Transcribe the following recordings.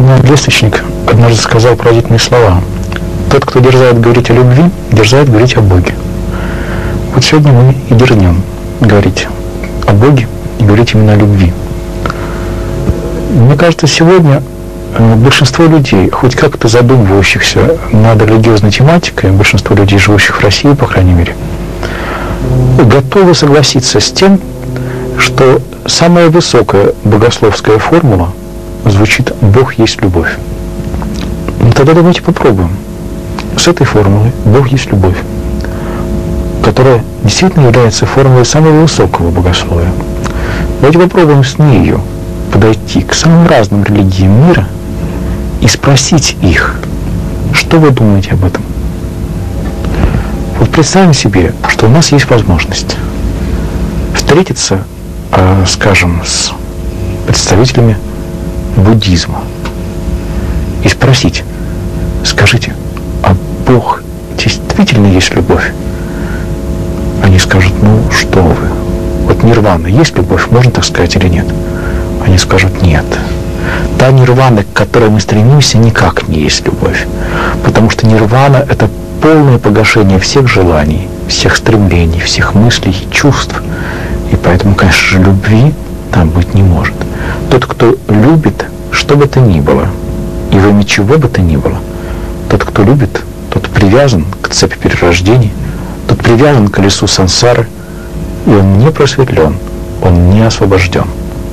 Иоанн Лествичник однажды сказал поразительные слова. Тот, кто дерзает говорить о любви, дерзает говорить о Боге. Вот сегодня мы и дерзнем говорить о Боге и говорить именно о любви. Мне кажется, сегодня большинство людей, хоть как-то задумывающихся над религиозной тематикой, большинство людей, живущих в России, по крайней мере, готовы согласиться с тем, что самая высокая богословская формула звучит «Бог есть любовь». Ну, тогда давайте попробуем с этой формулой «Бог есть любовь», которая действительно является формулой самого высокого богословия. Давайте попробуем с нею подойти к самым разным религиям мира и спросить их, что вы думаете об этом. Вот представим себе, что у нас есть возможность встретиться, скажем, с представителями буддизма и спросить: скажите, а Бог действительно есть любовь? Они скажут: ну что вы, вот нирвана есть любовь, можно так сказать или нет? Они скажут: нет. Та нирвана, к которой мы стремимся, никак не есть любовь. Потому что нирвана — это полное погашение всех желаний, всех стремлений, всех мыслей и чувств. И поэтому, конечно же, любви там быть не может. Тот, кто любит, что бы то ни было, и во имя чего бы то ни было, тот, кто любит, тот привязан к цепи перерождений, тот привязан к колесу сансары, и он не просветлен, он не освобожден.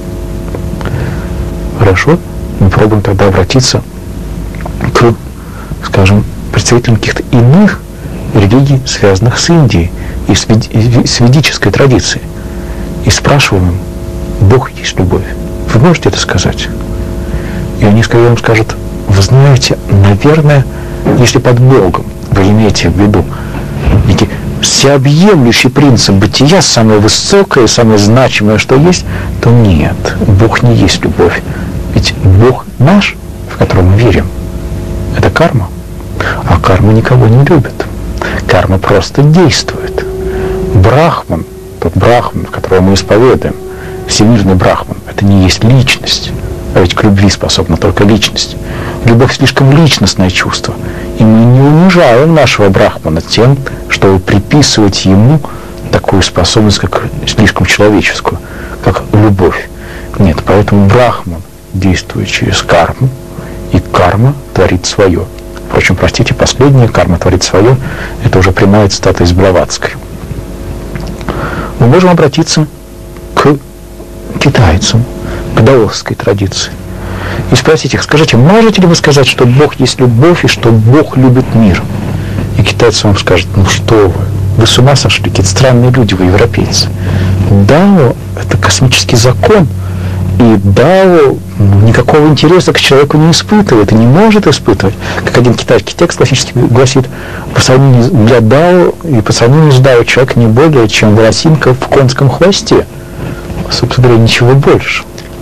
Хорошо? Мы пробуем тогда обратиться к, скажем, представителям каких-то иных религий, связанных с Индией и с ведической традицией. И спрашиваем: Бог есть любовь. Вы можете это сказать? И они скорее вам скажут: вы знаете, наверное, если под Богом вы имеете в виду некий всеобъемлющий принцип бытия, самое высокое, самое значимое, что есть, то нет, Бог не есть любовь. Ведь Бог наш, в котором мы верим, это карма. А карма никого не любит. Карма просто действует. Брахман, тот Брахман, которого мы исповедуем, всемирный Брахман, это не есть личность. А ведь к любви способна только личность. Любовь слишком личностное чувство. И мы не унижаем нашего Брахмана тем, чтобы приписывать ему такую способность, как слишком человеческую, как любовь. Нет, поэтому Брахман действует через карму, и карма творит свое. Впрочем, простите, последняя карма творит свое, это уже прямая цитата из Блаватской. Мы можем обратиться к китайцам, к даосской традиции, и спросить их: скажите, можете ли вы сказать, что Бог есть любовь и что Бог любит мир? И китайцы вам скажут: ну что вы с ума сошли, какие-то странные люди вы, европейцы. Дао — это космический закон, и Дао никакого интереса к человеку не испытывает и не может испытывать. Как один китайский текст классический гласит: по сравнению для Дао и по сравнению с Дао человек не более чем волосинка в конском хвосте. Собственно говоря, ничего больше.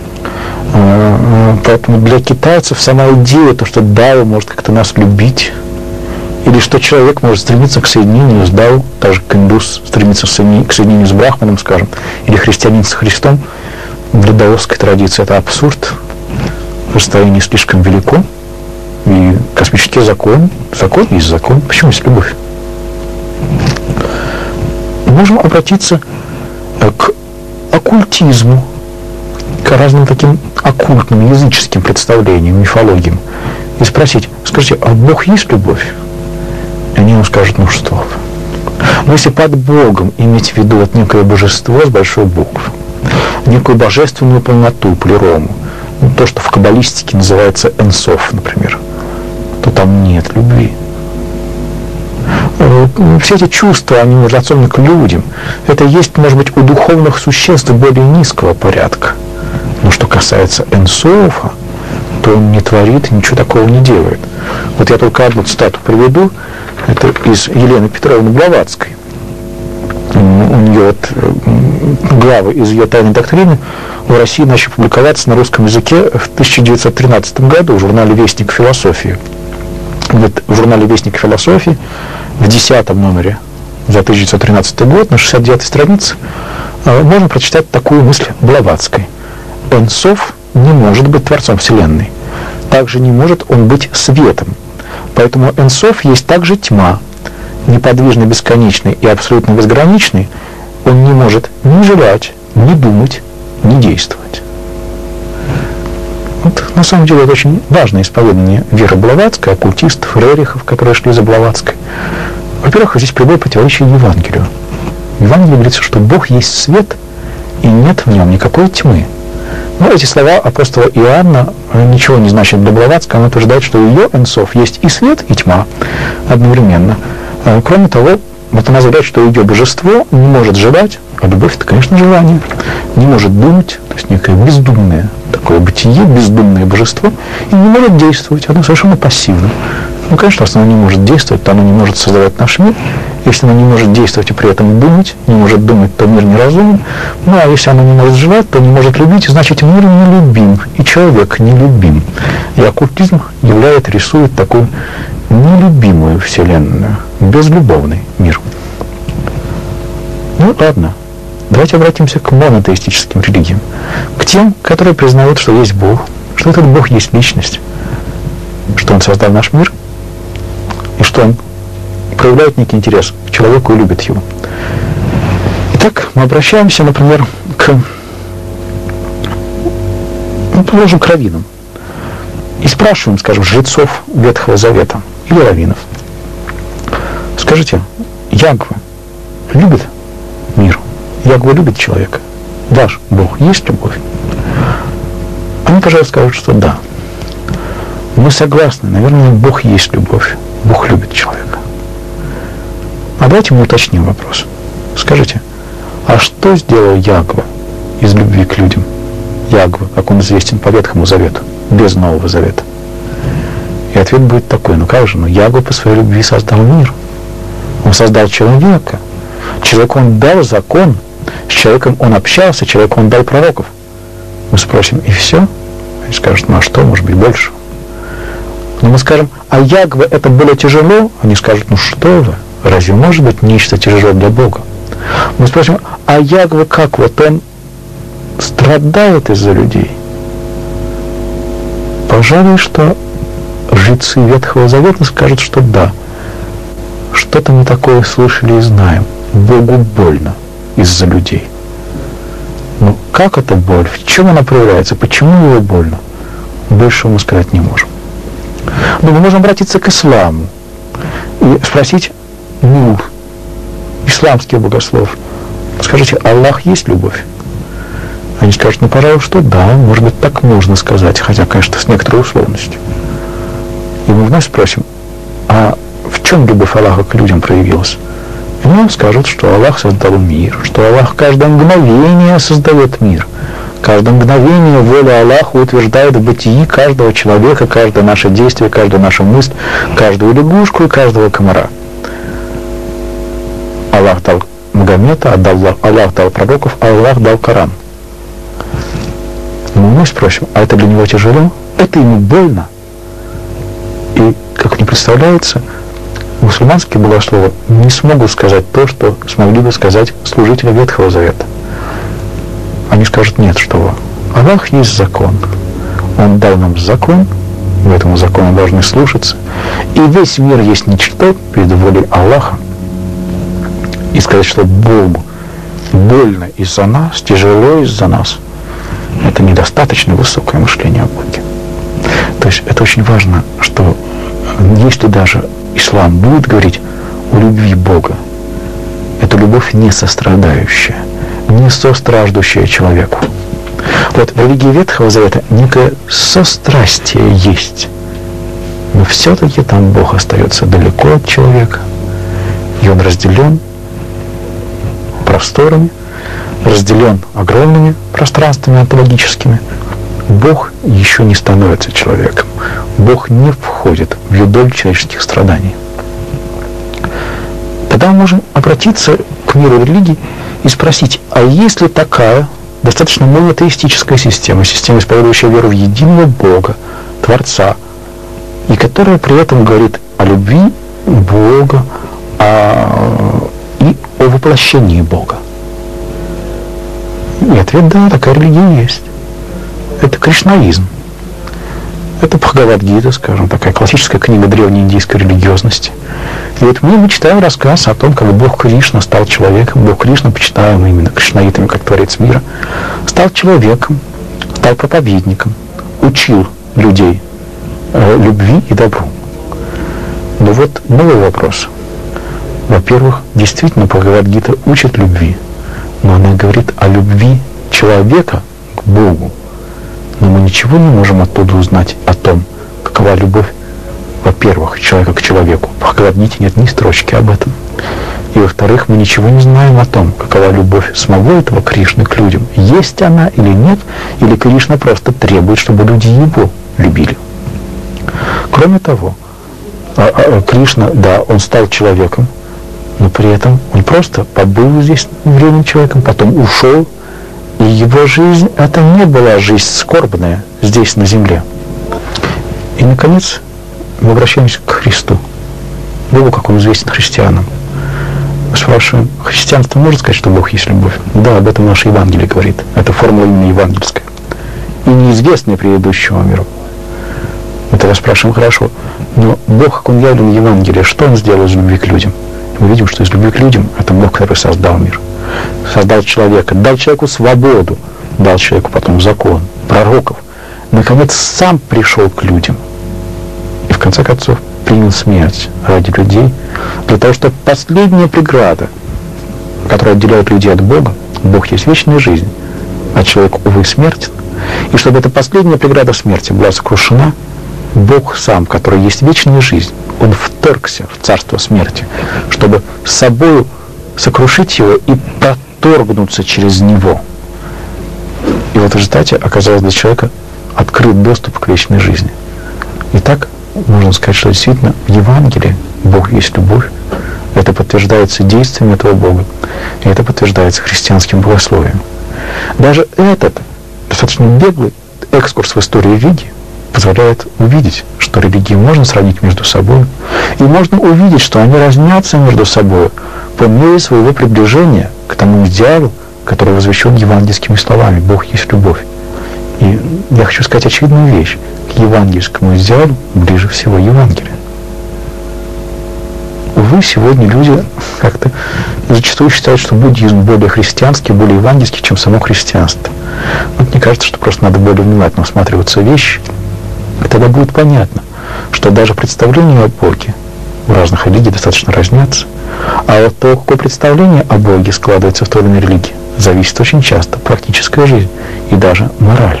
Поэтому для китайцев сама идея, то, что Дао может как-то нас любить, или что человек может стремиться к соединению с Дао, так же как индус стремится к соединению с Брахманом, скажем, или христианин с Христом, для даосской традиции это абсурд, расстояние слишком велико, и космический закон есть закон. Почему есть любовь? Можем обратиться к оккультизму, к разным таким оккультным, языческим представлениям, мифологиям, и спросить: скажите, а Бог есть любовь? И они вам скажут: ну что вы. Но если под Богом иметь в виду вот некое божество с большой буквы, некую божественную полноту, плерому, ну, то, что в каббалистике называется энсоф, например, то там нет любви. Все эти чувства, они межотцовны к людям. Это есть, может быть, у духовных существ более низкого порядка. Но что касается энсофа, то он не творит, ничего такого не делает. Вот я только одну цитату приведу, это из Елены Петровны Блаватской. У нее главы из ее тайной доктрины в России начали публиковаться на русском языке в 1913 году в журнале «Вестник философии». Вот в журнале «Вестник философии» в 10 номере за 1913 год на 69-й странице можно прочитать такую мысль Блаватской: «Энсоф не может быть творцом Вселенной, также не может он быть светом. Поэтому Энсоф есть также тьма, неподвижный, бесконечный и абсолютно безграничный. Он не может ни желать, ни думать, ни действовать. Вот, на самом деле это очень важное исповедание веры Блаватской, оккультистов, рерихов, которые шли за Блаватской. Во-первых, здесь прямое противоречие Евангелию. В Евангелии говорится, что Бог есть свет, и нет в нем никакой тьмы. Но эти слова апостола Иоанна ничего не значат для Блаватской. Она утверждает, что ее Энсоф есть и свет, и тьма одновременно. Кроме того, вот она заявляет, что ее божество не может желать, а любовь — это, конечно, желание, не может думать, то есть некое бездумное такое бытие, бездумное божество, и не может действовать, оно совершенно пассивно. Ну, конечно, если оно не может действовать, то оно не может создавать наш мир. Если оно не может действовать и при этом думать, не может думать, то мир неразумен. Ну, а если оно не может желать, то не может любить, значит, мир нелюбим, и человек нелюбим. И оккультизм рисует такую нелюбимую вселенную, безлюбовный мир. Ну, ладно. Давайте обратимся к монотеистическим религиям, к тем, которые признают, что есть Бог, что этот Бог есть личность, что Он создал наш мир, и что Он проявляет некий интерес к человеку и любит его. Итак, мы обращаемся, например, положим, к раввинам и спрашиваем, скажем, жрецов Ветхого Завета или раввинов: скажите, Ягва любит мир? Ягва любит человека? Ваш Бог есть любовь? Они, пожалуй, скажут, что да. Мы согласны, наверное, Бог есть любовь. Бог любит человека. А давайте мы уточним вопрос. Скажите, а что сделал Ягва из любви к людям? Ягва, как он известен по Ветхому Завету, без Нового Завета. И ответ будет такой: ну как же, Ягва по своей любви создал мир. Он создал человека. Человеку он дал закон, с человеком он общался, человеку он дал пророков. Мы спросим: и все? Они скажут: ну а что, может быть, больше? Но мы скажем: а Ягва это было тяжело? Они скажут: ну что вы, разве может быть нечто тяжело для Бога? Мы спросим: а Ягва как? Вот он страдает из-за людей. Пожалуй, что жрецы Ветхого Завета скажут, что да. Что-то мы такое слышали и знаем. Богу больно из-за людей. Но как эта боль? В чем она проявляется? Почему его больно? Больше мы сказать не можем. Но мы можем обратиться к исламу и спросить исламских богослов: скажите, Аллах есть любовь? Они скажут: ну, пожалуй, что да, может быть, так можно сказать, хотя, конечно, с некоторой условностью. И мы вновь спросим: а в чем любовь Аллаха к людям проявилась? И нам скажут, что Аллах создал мир, что Аллах каждое мгновение создает мир. Каждое мгновение воля Аллаха утверждает в бытии каждого человека, каждое наше действие, каждую нашу мысль, каждую лягушку и каждого комара. Аллах дал Магомета, Аллах дал пророков, а Аллах дал Коран. Но мы спросим: а это для него тяжело? Это ему больно? И, как мне представляется, мусульманские богословы не смогут сказать то, что смогли бы сказать служители Ветхого Завета. Они скажут: нет, что вы. Аллах есть закон. Он дал нам закон, и этому закону должны слушаться. И весь мир есть ничто перед волей Аллаха. И сказать, что Богу больно из-за нас, тяжело из-за нас, это недостаточно высокое мышление о Боге. То есть это очень важно, что если даже ислам будет говорить о любви Бога, это любовь не сострадающая, не состраждущая человеку. Вот в религии Ветхого Завета некое сострастие есть, но все-таки там Бог остается далеко от человека, и Он разделен просторами, разделен огромными пространствами онтологическими. Бог еще не становится человеком. Бог не входит в юдоль человеческих страданий. Тогда мы можем обратиться к миру религий и спросить: а есть ли такая достаточно монотеистическая система, исповедующая веру в единого Бога, Творца, и которая при этом говорит о любви Бога и о воплощении Бога? И ответ: да, такая религия есть. Это кришнаизм. Это Бхагавад-гита, скажем, такая классическая книга древней индийской религиозности. И вот мы читаем рассказ о том, как Бог Кришна стал человеком. Бог Кришна, почитаемый именно кришнаитами как Творец мира, стал человеком, стал проповедником, учил людей любви и добру. Но вот новый вопрос. Во-первых, действительно, Бхагавад-гита учит любви, но она говорит о любви человека к Богу. Но мы ничего не можем оттуда узнать о том, какова любовь, во-первых, человека к человеку. В Бхагавад-гите нет ни строчки об этом. И во-вторых, мы ничего не знаем о том, какова любовь самого этого Кришны к людям. Есть она или нет, или Кришна просто требует, чтобы люди его любили. Кроме того, Кришна, да, он стал человеком, но при этом он просто побыл здесь временным человеком, потом ушел, и его жизнь, это не была жизнь скорбная здесь, на земле. И, наконец, мы обращаемся к Христу, Богу, как он известен христианам. Мы спрашиваем, христианство может сказать, что Бог есть любовь? Да, об этом наше Евангелие говорит. Это формула именно евангельская. И неизвестная предыдущему миру. Мы тогда спрашиваем, хорошо, но Бог, как он явлен в Евангелии, что он сделал из любви к людям? И мы видим, что из любви к людям это Бог, который создал мир. Создал человека, дал человеку свободу, дал человеку потом закон, пророков. Наконец, сам пришел к людям. И в конце концов принял смерть ради людей, для того, чтобы последняя преграда, которая отделяет людей от Бога, Бог есть вечная жизнь, а человек, увы, смертен. И чтобы эта последняя преграда смерти была сокрушена, Бог сам, который есть вечная жизнь, он вторгся в царство смерти, чтобы с собою сокрушить его и проторгнуться через него. И в результате оказалось для человека открыт доступ к вечной жизни. Итак, можно сказать, что действительно в Евангелии Бог есть любовь. Это подтверждается действием этого Бога. И это подтверждается христианским богословием. Даже этот достаточно беглый экскурс в историю религии позволяет увидеть, что религии можно сравнить между собой, и можно увидеть, что они разнятся между собой по мере своего приближения к тому идеалу, который возвещен евангельскими словами «Бог есть любовь». И я хочу сказать очевидную вещь. К евангельскому идеалу ближе всего Евангелие. Увы, сегодня люди как-то зачастую считают, что буддизм более христианский, более евангельский, чем само христианство. Вот мне кажется, что просто надо более внимательно всматриваться в вещи, и тогда будет понятно, что даже представления о Боге у разных религий достаточно разнятся, а от того, какое представление о Боге складывается в той или иной религии, зависит очень часто практическая жизнь и даже мораль.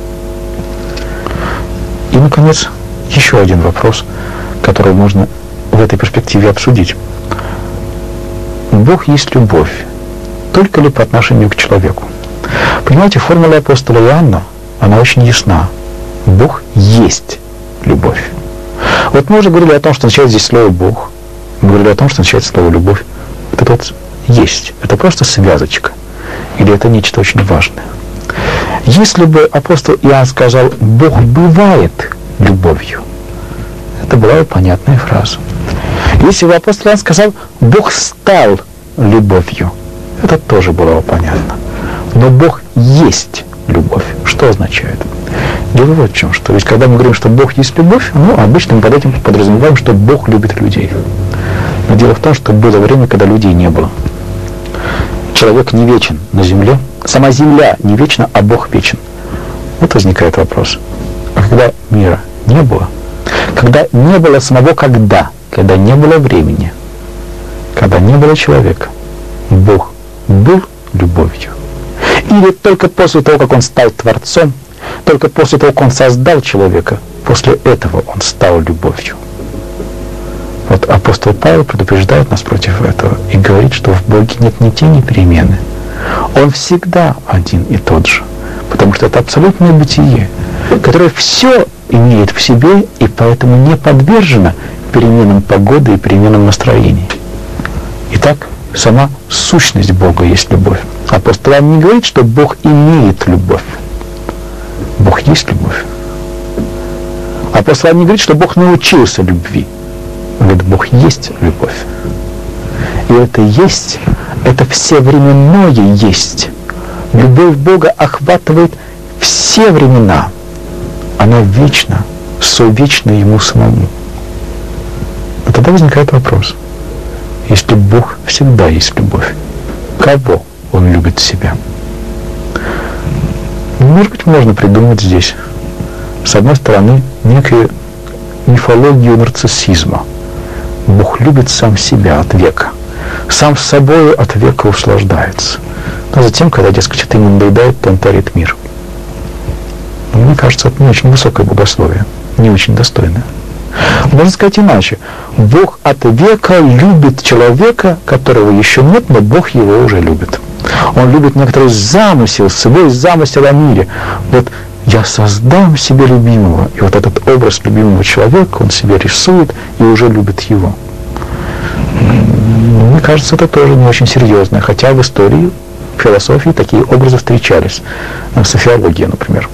И, наконец, еще один вопрос, который можно в этой перспективе обсудить. Бог есть любовь, только ли по отношению к человеку? Понимаете, формула апостола Иоанна, она очень ясна. Бог есть любовь. Вот мы уже говорили о том, что начинает здесь слово «Бог». Мы говорили о том, что начинает слово «любовь». Вот это вот «есть». Это просто связочка. Или это нечто очень важное. Если бы апостол Иоанн сказал «Бог бывает любовью», это была бы понятная фраза. Если бы апостол Иоанн сказал «Бог стал любовью», это тоже было бы понятно. Но Бог есть любовь. Что означает? Дело вот в чем, что ведь когда мы говорим, что Бог есть любовь, обычно мы под этим подразумеваем, что Бог любит людей. Но дело в том, что было время, когда людей не было. Человек не вечен на земле, сама земля не вечна, а Бог вечен. Вот возникает вопрос. А когда мира не было, когда не было самого когда не было времени, когда не было человека, Бог был любовью? Или только после того, как Он стал Творцом, только после того, как Он создал человека, после этого Он стал любовью? Вот апостол Павел предупреждает нас против этого и говорит, что в Боге нет ни тени перемены. Он всегда один и тот же, потому что это абсолютное бытие, которое все имеет в себе и поэтому не подвержено переменам погоды и переменам настроений. Итак, сама сущность Бога есть любовь. Апостол Иоанн не говорит, что Бог имеет любовь. Бог есть любовь. Апостол Иоанн не говорит, что Бог научился любви. Он говорит, Бог есть любовь. И это есть, это всевременное есть. Любовь Бога охватывает все времена. Она вечна, совечна Ему самому. Но тогда возникает вопрос. Если Бог всегда есть любовь, кого Он любит себя? Может быть, можно придумать здесь, с одной стороны, некую мифологию нарциссизма. Бог любит сам себя от века. Сам с собой от века услаждается. Но затем, когда, дескать, это ему надоедает, то он творит мир. Но мне кажется, это не очень высокое богословие, не очень достойное. Можно сказать иначе. Бог от века любит человека, которого еще нет, но Бог его уже любит. Он любит некоторый замысел, свой замысел о мире. Вот я создам себе любимого, и вот этот образ любимого человека он себе рисует и уже любит его. Мне кажется, это тоже не очень серьезно, хотя в истории, в философии такие образы встречались. Софиология, например,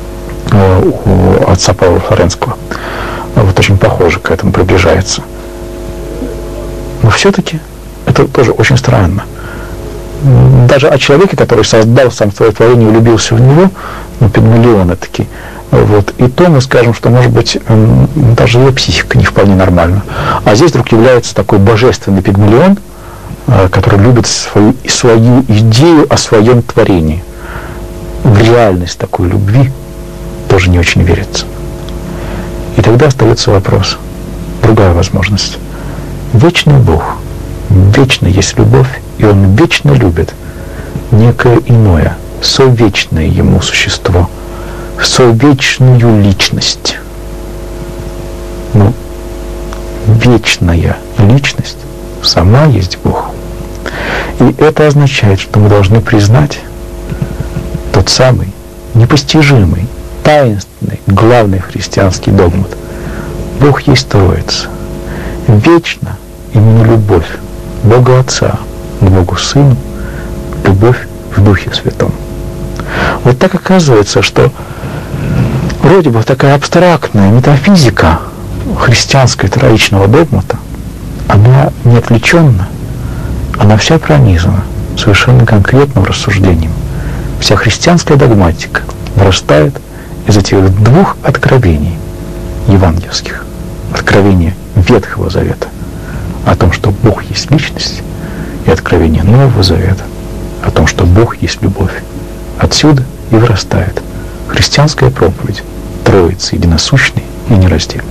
у отца Павла Флоренского. Вот очень похоже к этому приближается. Но все-таки это тоже очень странно. Даже о человеке, который создал сам свое творение и влюбился в него, Пигмалион таки, вот, и то мы скажем, что, может быть, даже его психика не вполне нормальна. А здесь вдруг является такой божественный Пигмалион, который любит свою идею о своем творении. В реальность такой любви тоже не очень верится. И тогда остается вопрос, другая возможность. Вечный Бог, вечно есть любовь, и Он вечно любит некое иное, совечное Ему существо, совечную личность. Но вечная личность сама есть Бог. И это означает, что мы должны признать тот самый непостижимый, таинственный, главный христианский догмат. Бог есть Троица. Вечно именно любовь Бога Отца к Богу Сыну, любовь в Духе Святом. Вот так оказывается, что вроде бы такая абстрактная метафизика христианского троичного догмата, она не отвлеченна, она вся пронизана совершенно конкретным рассуждением. Вся христианская догматика вырастает из этих двух откровений евангельских. Откровение Ветхого Завета о том, что Бог есть личность, и откровение Нового Завета о том, что Бог есть любовь. Отсюда и вырастает христианская проповедь Троицы единосущной и нераздельной.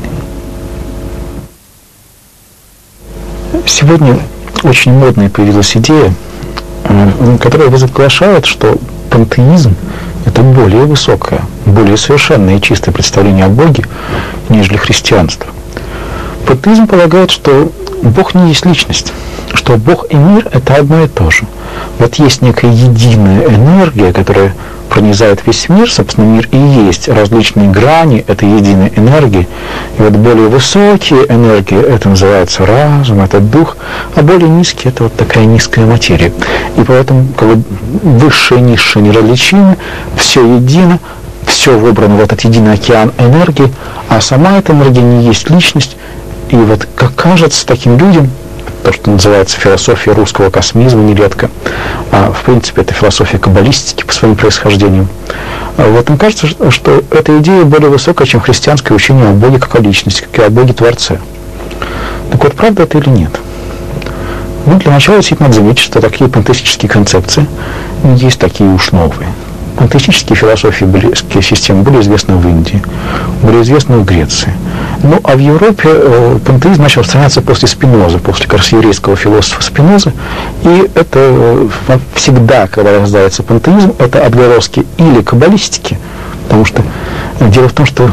Сегодня очень модная появилась идея, которая возглашает, что пантеизм — это более высокое, более совершенное и чистое представление о Боге, нежели христианство. Пантеизм полагает, что Бог не есть личность, что Бог и мир — это одно и то же. Вот есть некая единая энергия, которая пронизает весь мир, собственно, мир и есть различные грани этой единой энергии. И вот более высокие энергии, это называется разум, это дух, а более низкие — это вот такая низкая материя. И поэтому как бы высшее и низшее неразличимы, все едино, все выбрано в этот единый океан энергии, а сама эта энергия не есть личность. И вот, как кажется таким людям, то, что называется философия русского космизма нередко, в принципе, это философия каббалистики по своему происхождению. Вот им кажется, что эта идея более высокая, чем христианское учение о Боге как о личности, как и о Боге-творце. Так вот, правда это или нет? Ну, для начала действительно надо заметить, что такие пантеистические концепции есть такие уж новые. Пантеистические философии, системы были известны в Индии, были известны в Греции. Ну, а в Европе пантеизм начал распространяться после Спинозы, после как раз еврейского философа Спинозы. И это всегда, когда рождается пантеизм, это отголоски или каббалистики, потому что дело в том, что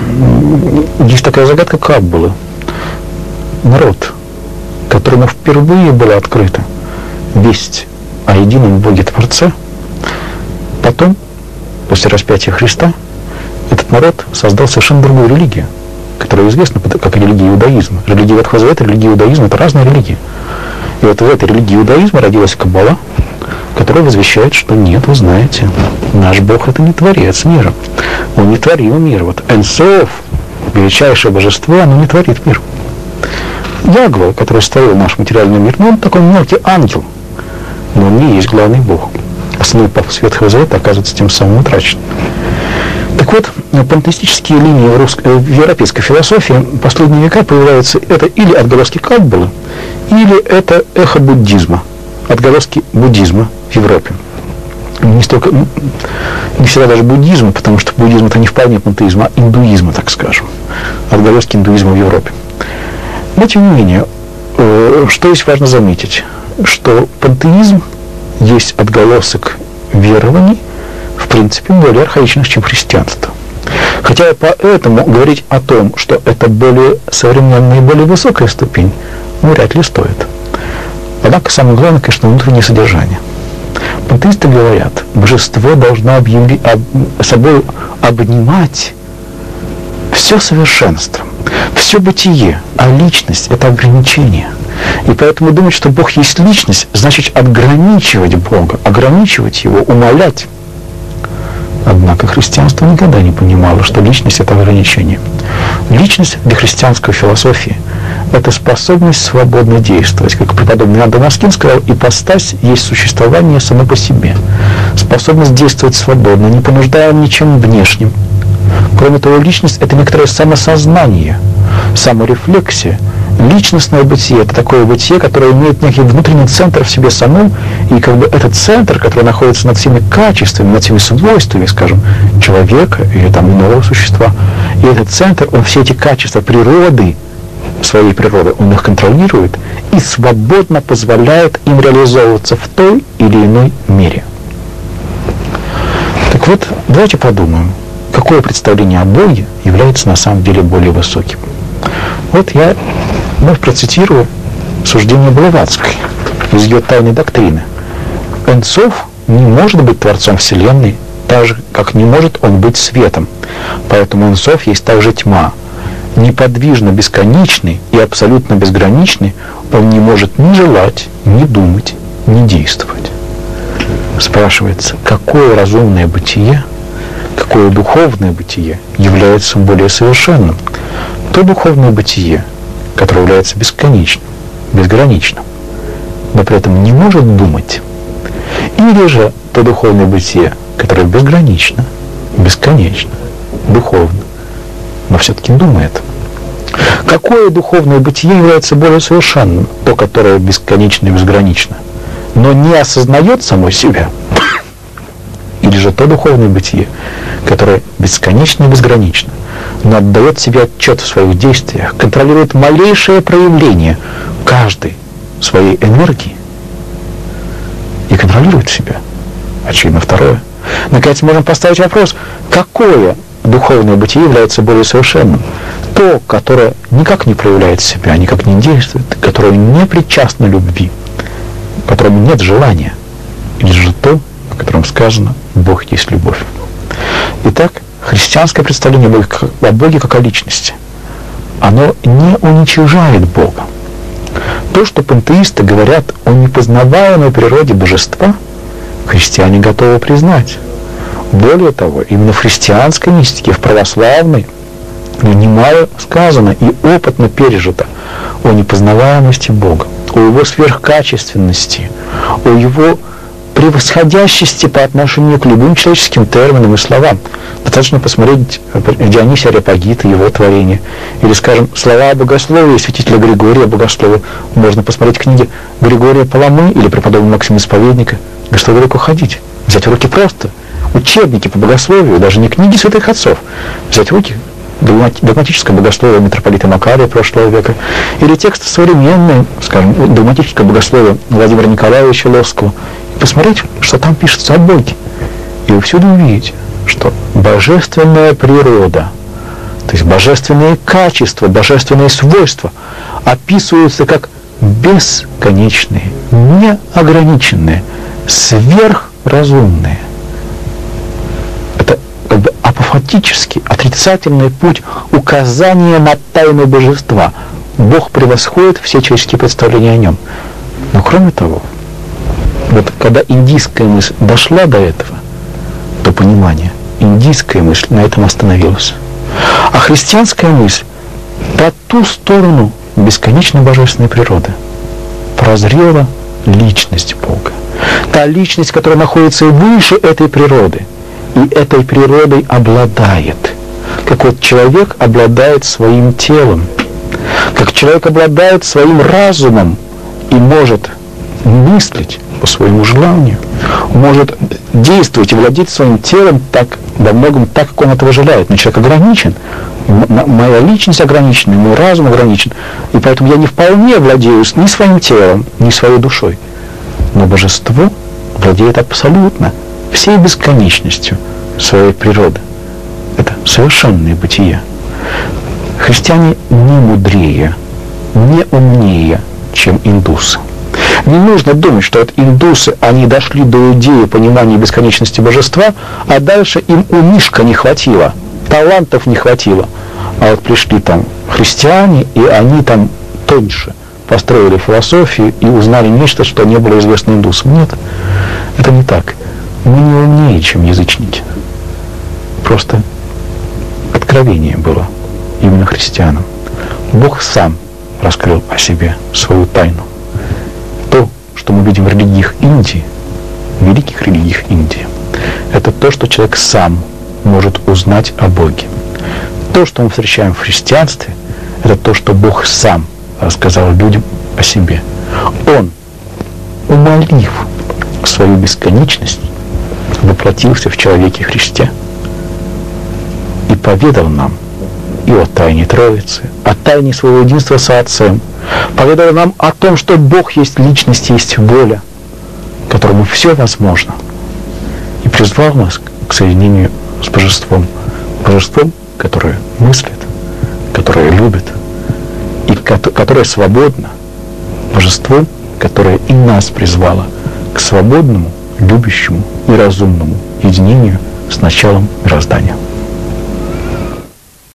есть такая загадка Каббалы. Народ, которому впервые была открыта весть о едином Боге-творце, потом, после распятия Христа, этот народ создал совершенно другую религию, которая известна как религия иудаизма. Религия Ветхого Завета и религия иудаизма — это разные религии. И вот в этой религии иудаизма родилась Каббала, которая возвещает, что нет, вы знаете, наш Бог — это не творец мира. Он не творил мир. Вот Эн Соф, величайшее божество, оно не творит мир. Ягва, который створил наш материальный мир, ну, он такой мелкий ангел, но он не есть главный Бог. Основной пафос Ветхого Завета оказывается тем самым утрачен. Так Так вот, пантеистические линии в европейской философии последние века появляются это или отголоски Каббалы, или это эхо буддизма, отголоски буддизма в Европе. Не всегда даже буддизма, потому что буддизм это не вполне пантеизм, а индуизма, так скажем, отголоски индуизма в Европе. Но тем не менее, что здесь важно заметить, что пантеизм есть отголосок верований, в принципе, более архаичных, чем христианство. Хотя поэтому говорить о том, что это более современная и более высокая ступень, вряд ли стоит. Однако самое главное, конечно, внутреннее содержание. Пантеисты говорят, божество должно собой обнимать все совершенство, все бытие, а личность – это ограничение. И поэтому думать, что Бог есть личность, значит ограничивать Бога, ограничивать Его, умалять. Однако христианство никогда не понимало, что личность – это ограничение. Личность для христианской философии – это способность свободно действовать. Как преподобный Иоанн Дамаскин сказал, ипостась есть существование само по себе. Способность действовать свободно, не понуждая ничем внешним. Кроме того, личность – это некоторое самосознание, саморефлексия. Личностное бытие – это такое бытие, которое имеет некий внутренний центр в себе самом, и как бы этот центр, который находится над всеми качествами, над всеми свойствами, скажем, человека или там иного существа, и этот центр, он все эти качества природы, своей природы, он их контролирует и свободно позволяет им реализовываться в той или иной мере. Так вот, давайте подумаем, какое представление о Боге является на самом деле более высоким. Вот я вновь процитирую суждение Блаватской из ее «Тайной доктрины». Энн Соф не может быть Творцом Вселенной, так же, как не может он быть светом. Поэтому Энн Соф есть также тьма. Неподвижно бесконечный и абсолютно безграничный, он не может ни желать, ни думать, ни действовать. Спрашивается, какое разумное бытие, какое духовное бытие является более совершенным? То духовное бытие, которое является бесконечным, безграничным, но при этом не может думать, или же то духовное бытие, которое безгранично, бесконечно, духовно, но все-таки думает. Какое духовное бытие является более совершенным? То, которое бесконечно и безгранично, но не осознает само себя, или же то духовное бытие, которое бесконечно и безгранично, но отдает себе отчет в своих действиях, контролирует малейшее проявление каждой своей энергии и контролирует себя. Очевидно, второе. Наконец, можем поставить вопрос, какое духовное бытие является более совершенным? То, которое никак не проявляет себя, никак не действует, которое не причастно любви, которому нет желания, или же то, о котором сказано «Бог есть любовь». Итак, христианское представление о Боге как о личности, оно не уничижает Бога. То, что пантеисты говорят о непознаваемой природе божества, христиане готовы признать. Более того, именно в христианской мистике, в православной, немало сказано и опытно пережито о непознаваемости Бога, о Его сверхкачественности, о Его превосходящести по отношению к любым человеческим терминам и словам. Достаточно посмотреть Дионисия Ареопагита, его творение, или, скажем, слова о богословии святителя Григория Богослова. Можно посмотреть книги Григория Паламы или преподобного Максима Исповедника. Да что далеко ходить? Взять в руки просто учебники по богословию, даже не книги святых отцов. Взять в руки догматическое богословие митрополита Макария прошлого века, или тексты современные, скажем, догматическое богословие Владимира Николаевича Лосского, и посмотреть, что там пишется о Боге. И вы всюду увидите, что божественная природа, то есть божественные качества, божественные свойства описываются как бесконечные, неограниченные, сверхразумные. Это как бы апофатический, отрицательный путь указания на тайну божества. Бог превосходит все человеческие представления о нем. Но кроме того, вот когда индийская мысль дошла до этого, до понимания, индийская мысль на этом остановилась. А христианская мысль по ту сторону бесконечной божественной природы прозрела личность Бога. Та личность, которая находится выше этой природы и этой природой обладает. Как вот человек обладает своим телом, как человек обладает своим разумом и может мыслить по своему желанию, может действовать и владеть своим телом так, во многом так, как он этого желает. Но человек ограничен, моя личность ограничена, мой разум ограничен, и поэтому я не вполне владею ни своим телом, ни своей душой. Но божество владеет абсолютно всей бесконечностью своей природы. Это совершенное бытие. Христиане не мудрее, не умнее, чем индусы. Не нужно думать, что вот индусы, они дошли до идеи понимания бесконечности божества, а дальше им умишка не хватило, талантов не хватило. А вот пришли там христиане, и они там тоньше построили философию и узнали нечто, что не было известно индусам. Нет, это не так. Мы не умнее, чем язычники. Просто откровение было именно христианам. Бог сам раскрыл о себе свою тайну. То, что мы видим в религиях Индии, в великих религиях Индии, это то, что человек сам может узнать о Боге. То, что мы встречаем в христианстве, это то, что Бог сам рассказал людям о себе. Он, умолив свою бесконечность, воплотился в человеке Христе и поведал нам и о тайне Троицы, о тайне своего единства со Отцем, поведал нам о том, что Бог есть личность, есть воля, которому все возможно, и призвал нас к соединению с божеством, которое мыслит, которое любит и которое свободно, божеством, которое и нас призвало к свободному, любящему и разумному единению с началом мироздания.